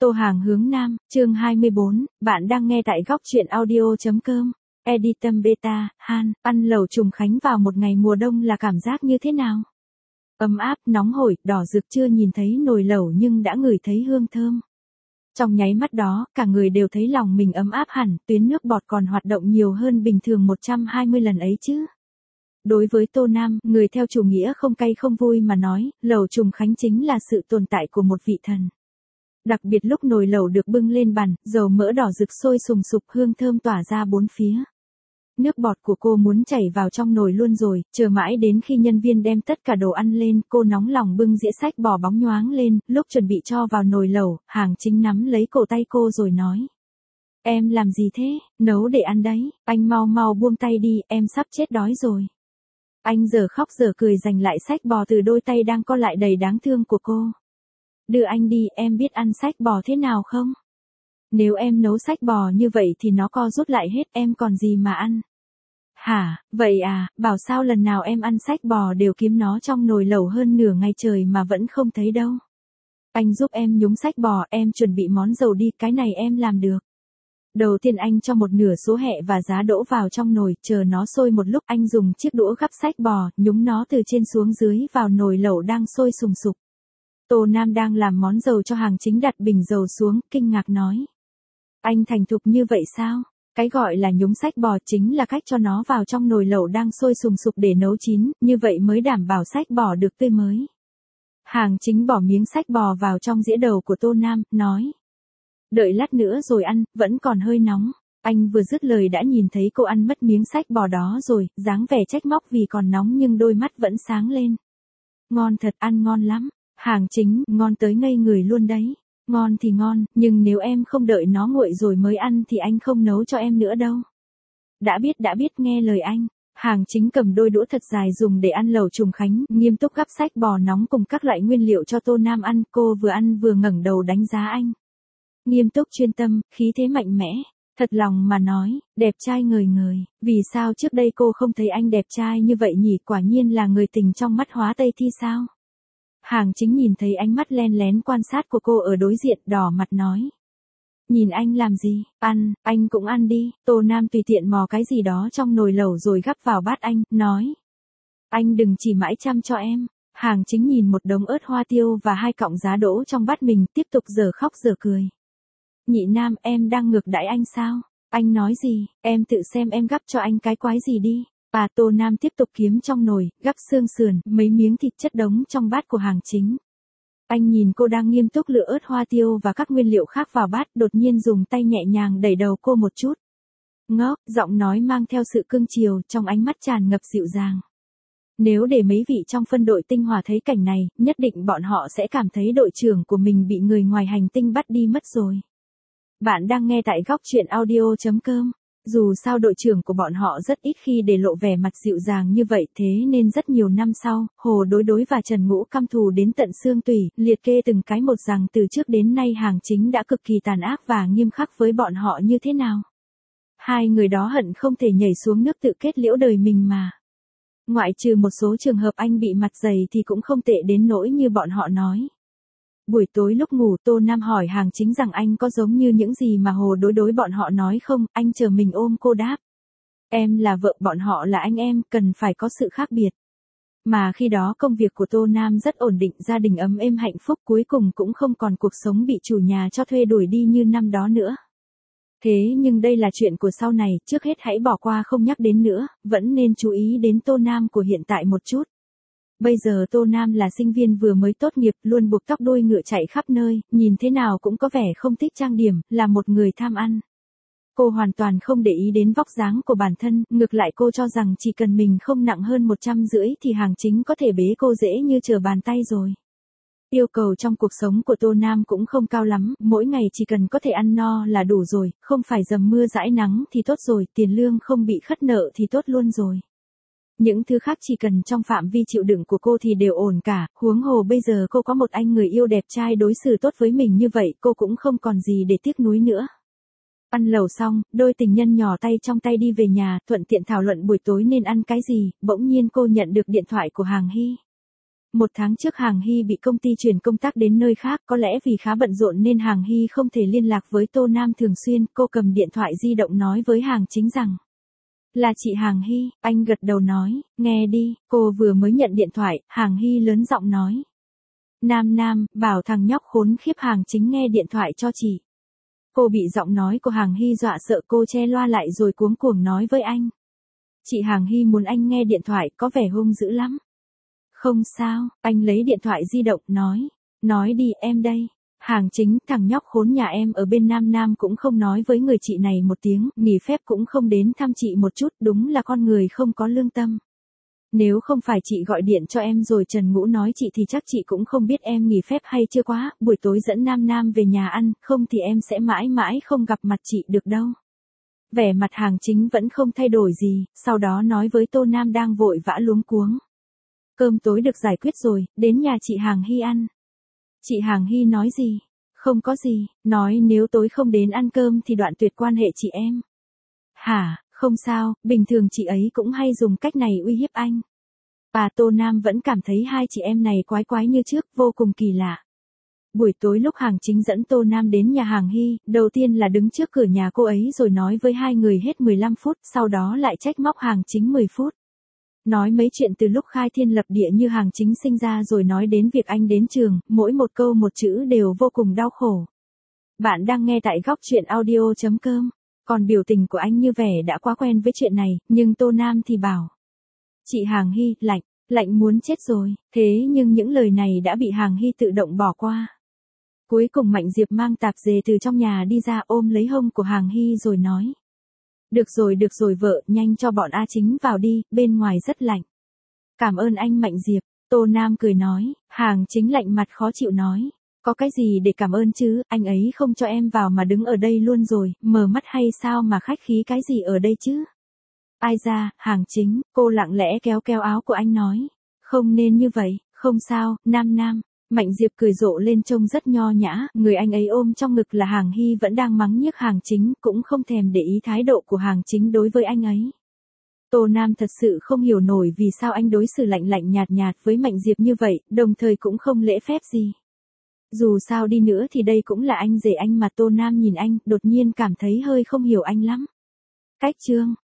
Tô Hàng hướng Nam, chương 24, bạn đang nghe tại góc truyện audio.com. Editum Beta, Han, ăn lẩu trùng khánh vào một ngày mùa đông là cảm giác như thế nào? Ấm áp, nóng hổi, đỏ rực, chưa nhìn thấy nồi lẩu nhưng đã ngửi thấy hương thơm. Trong nháy mắt đó, cả người đều thấy lòng mình ấm áp hẳn, tuyến nước bọt còn hoạt động nhiều hơn bình thường 120 lần ấy chứ. Đối với Tô Nam, người theo chủ nghĩa không cay không vui mà nói, lẩu trùng khánh chính là sự tồn tại của một vị thần. Đặc biệt lúc nồi lẩu được bưng lên bàn, dầu mỡ đỏ rực sôi sùng sục, hương thơm tỏa ra bốn phía. Nước bọt của cô muốn chảy vào trong nồi luôn rồi, chờ mãi đến khi nhân viên đem tất cả đồ ăn lên, cô nóng lòng bưng dĩa sách bò bóng nhoáng lên, lúc chuẩn bị cho vào nồi lẩu, Hàng Chính nắm lấy cổ tay cô rồi nói. Em làm gì thế, nấu để ăn đấy, anh mau mau buông tay đi, em sắp chết đói rồi. Anh giờ khóc giờ cười giành lại sách bò từ đôi tay đang co lại đầy đáng thương của cô. Đưa anh đi, em biết ăn sách bò thế nào không? Nếu em nấu sách bò như vậy thì nó co rút lại hết, em còn gì mà ăn? Hả, vậy à, bảo sao lần nào em ăn sách bò đều kiếm nó trong nồi lẩu hơn nửa ngày trời mà vẫn không thấy đâu. Anh giúp em nhúng sách bò, em chuẩn bị món dầu đi, cái này em làm được. Đầu tiên anh cho một nửa số hẹ và giá đỗ vào trong nồi, chờ nó sôi một lúc anh dùng chiếc đũa gắp sách bò, nhúng nó từ trên xuống dưới vào nồi lẩu đang sôi sùng sục. Tô Nam đang làm món dầu cho Hàng Chính đặt bình dầu xuống, kinh ngạc nói. Anh thành thục như vậy sao? Cái gọi là nhúng sách bò chính là cách cho nó vào trong nồi lẩu đang sôi sùng sục để nấu chín, như vậy mới đảm bảo sách bò được tươi mới. Hàng Chính bỏ miếng sách bò vào trong dĩa đầu của Tô Nam, nói. Đợi lát nữa rồi ăn, vẫn còn hơi nóng. Anh vừa dứt lời đã nhìn thấy cô ăn mất miếng sách bò đó rồi, dáng vẻ trách móc vì còn nóng nhưng đôi mắt vẫn sáng lên. Ngon thật, ăn ngon lắm. Hàng Chính, ngon tới ngây người luôn đấy. Ngon thì ngon, nhưng nếu em không đợi nó nguội rồi mới ăn thì anh không nấu cho em nữa đâu. Đã biết, nghe lời anh. Hàng Chính cầm đôi đũa thật dài dùng để ăn lẩu trùng khánh, nghiêm túc gắp sách bò nóng cùng các loại nguyên liệu cho Tô Nam ăn, cô vừa ăn vừa ngẩng đầu đánh giá anh. Nghiêm túc chuyên tâm, khí thế mạnh mẽ. Thật lòng mà nói, đẹp trai ngời ngời, vì sao trước đây cô không thấy anh đẹp trai như vậy nhỉ, quả nhiên là người tình trong mắt hóa Tây thi sao? Hàng Chính nhìn thấy ánh mắt len lén quan sát của cô ở đối diện, đỏ mặt nói. Nhìn anh làm gì, ăn, anh cũng ăn đi. Tô Nam tùy tiện mò cái gì đó trong nồi lẩu rồi gắp vào bát anh, nói. Anh đừng chỉ mãi chăm cho em. Hàng Chính nhìn một đống ớt hoa tiêu và 2 cọng giá đỗ trong bát mình, tiếp tục giờ khóc giờ cười. Nhị Nam, em đang ngược đãi anh sao? Anh nói gì, em tự xem em gắp cho anh cái quái gì đi. Tô Nam tiếp tục kiếm trong nồi, gắp xương sườn, mấy miếng thịt chất đống trong bát của Hàng Chính. Anh nhìn cô đang nghiêm túc lựa ớt hoa tiêu và các nguyên liệu khác vào bát, đột nhiên dùng tay nhẹ nhàng đẩy đầu cô một chút. Ngốc, giọng nói mang theo sự cưng chiều, trong ánh mắt tràn ngập dịu dàng. Nếu để mấy vị trong phân đội tinh hòa thấy cảnh này, nhất định bọn họ sẽ cảm thấy đội trưởng của mình bị người ngoài hành tinh bắt đi mất rồi. Bạn đang nghe tại góc truyện audio.com. Dù sao đội trưởng của bọn họ rất ít khi để lộ vẻ mặt dịu dàng như vậy, thế nên rất nhiều năm sau, Hồ Đối Đối và Trần Ngũ căm thù đến tận xương tủy, liệt kê từng cái một rằng từ trước đến nay Hàng Chính đã cực kỳ tàn ác và nghiêm khắc với bọn họ như thế nào. Hai người đó hận không thể nhảy xuống nước tự kết liễu đời mình mà. Ngoại trừ một số trường hợp anh bị mặt dày thì cũng không tệ đến nỗi như bọn họ nói. Buổi tối lúc ngủ, Tô Nam hỏi Hàng Chính rằng anh có giống như những gì mà Hồ Đối Đối bọn họ nói không, anh chờ mình ôm cô đáp. Em là vợ, bọn họ là anh em, cần phải có sự khác biệt. Mà khi đó công việc của Tô Nam rất ổn định, gia đình ấm êm hạnh phúc, cuối cùng cũng không còn cuộc sống bị chủ nhà cho thuê đuổi đi như năm đó nữa. Thế nhưng đây là chuyện của sau này, trước hết hãy bỏ qua không nhắc đến nữa, vẫn nên chú ý đến Tô Nam của hiện tại một chút. Bây giờ Tô Nam là sinh viên vừa mới tốt nghiệp, luôn buộc tóc đuôi ngựa chạy khắp nơi, nhìn thế nào cũng có vẻ không thích trang điểm, là một người tham ăn. Cô hoàn toàn không để ý đến vóc dáng của bản thân, ngược lại cô cho rằng chỉ cần mình không nặng hơn 150 thì Hàng Chính có thể bế cô dễ như trở bàn tay rồi. Yêu cầu trong cuộc sống của Tô Nam cũng không cao lắm, mỗi ngày chỉ cần có thể ăn no là đủ rồi, không phải dầm mưa dãi nắng thì tốt rồi, tiền lương không bị khất nợ thì tốt luôn rồi. Những thứ khác chỉ cần trong phạm vi chịu đựng của cô thì đều ổn cả, huống hồ bây giờ cô có một anh người yêu đẹp trai đối xử tốt với mình như vậy, cô cũng không còn gì để tiếc nuối nữa. Ăn lẩu xong, đôi tình nhân nhỏ tay trong tay đi về nhà, thuận tiện thảo luận buổi tối nên ăn cái gì, bỗng nhiên cô nhận được điện thoại của Hàng Hy. 1 tháng trước Hàng Hy bị công ty chuyển công tác đến nơi khác, có lẽ vì khá bận rộn nên Hàng Hy không thể liên lạc với Tô Nam thường xuyên, cô cầm điện thoại di động nói với Hàng Chính rằng: "Là chị Hàng Hy." Anh gật đầu nói: "Nghe đi." Cô vừa mới nhận điện thoại, Hàng Hy lớn giọng nói: Nam, bảo thằng nhóc khốn khiếp Hàng Chính nghe điện thoại cho chị." Cô bị giọng nói của Hàng Hy dọa sợ, cô che loa lại rồi cuống cuồng nói với anh: "Chị Hàng Hy muốn anh nghe điện thoại, có vẻ hung dữ lắm." "Không sao." Anh lấy điện thoại di động, nói đi, em đây." Hàng Chính, thằng nhóc khốn nhà em ở bên Nam cũng không nói với người chị này một tiếng, nghỉ phép cũng không đến thăm chị một chút, đúng là con người không có lương tâm. Nếu không phải chị gọi điện cho em rồi Trần Ngũ nói chị thì chắc chị cũng không biết em nghỉ phép hay chưa quá, buổi tối dẫn Nam về nhà ăn, không thì em sẽ mãi mãi không gặp mặt chị được đâu. Vẻ mặt Hàng Chính vẫn không thay đổi gì, sau đó nói với Tô Nam đang vội vã luống cuống: "Cơm tối được giải quyết rồi, đến nhà chị Hàng Hy ăn." Chị Hàng Hy nói gì? Không có gì, nói nếu tối không đến ăn cơm thì đoạn tuyệt quan hệ chị em. Hả, không sao, bình thường chị ấy cũng hay dùng cách này uy hiếp anh. Bà Tô Nam vẫn cảm thấy hai chị em này quái quái như trước, vô cùng kỳ lạ. Buổi tối lúc Hàng Chính dẫn Tô Nam đến nhà Hàng Hy, đầu tiên là đứng trước cửa nhà cô ấy rồi nói với hai người hết 15 phút, sau đó lại trách móc Hàng Chính 10 phút. Nói mấy chuyện từ lúc khai thiên lập địa như Hàng Chính sinh ra rồi nói đến việc anh đến trường, mỗi một câu một chữ đều vô cùng đau khổ. Bạn đang nghe tại góc chuyện audio.com. Còn biểu tình của anh như vẻ đã quá quen với chuyện này, nhưng Tô Nam thì bảo: "Chị Hàng Hy, lạnh muốn chết rồi." Thế nhưng những lời này đã bị Hàng Hy tự động bỏ qua. Cuối cùng Mạnh Diệp mang tạp dề từ trong nhà đi ra, ôm lấy hông của Hàng Hy rồi nói: được rồi vợ, nhanh cho bọn A Chính vào đi, bên ngoài rất lạnh." "Cảm ơn anh Mạnh Diệp." Tô Nam cười nói. Hàng Chính lạnh mặt khó chịu nói: "Có cái gì để cảm ơn chứ, anh ấy không cho em vào mà đứng ở đây luôn rồi, mờ mắt hay sao mà khách khí cái gì ở đây chứ?" "Ai ra, Hàng Chính." Cô lặng lẽ kéo áo của anh nói: "Không nên như vậy." "Không sao, Nam." Mạnh Diệp cười rộ lên trông rất nho nhã, người anh ấy ôm trong ngực là Hàng Hy vẫn đang mắng nhiếc Hàng Chính, cũng không thèm để ý thái độ của Hàng Chính đối với anh ấy. Tô Nam thật sự không hiểu nổi vì sao anh đối xử lạnh nhạt với Mạnh Diệp như vậy, đồng thời cũng không lễ phép gì. Dù sao đi nữa thì đây cũng là anh rể anh mà. Tô Nam nhìn anh, đột nhiên cảm thấy hơi không hiểu anh lắm. Cách chương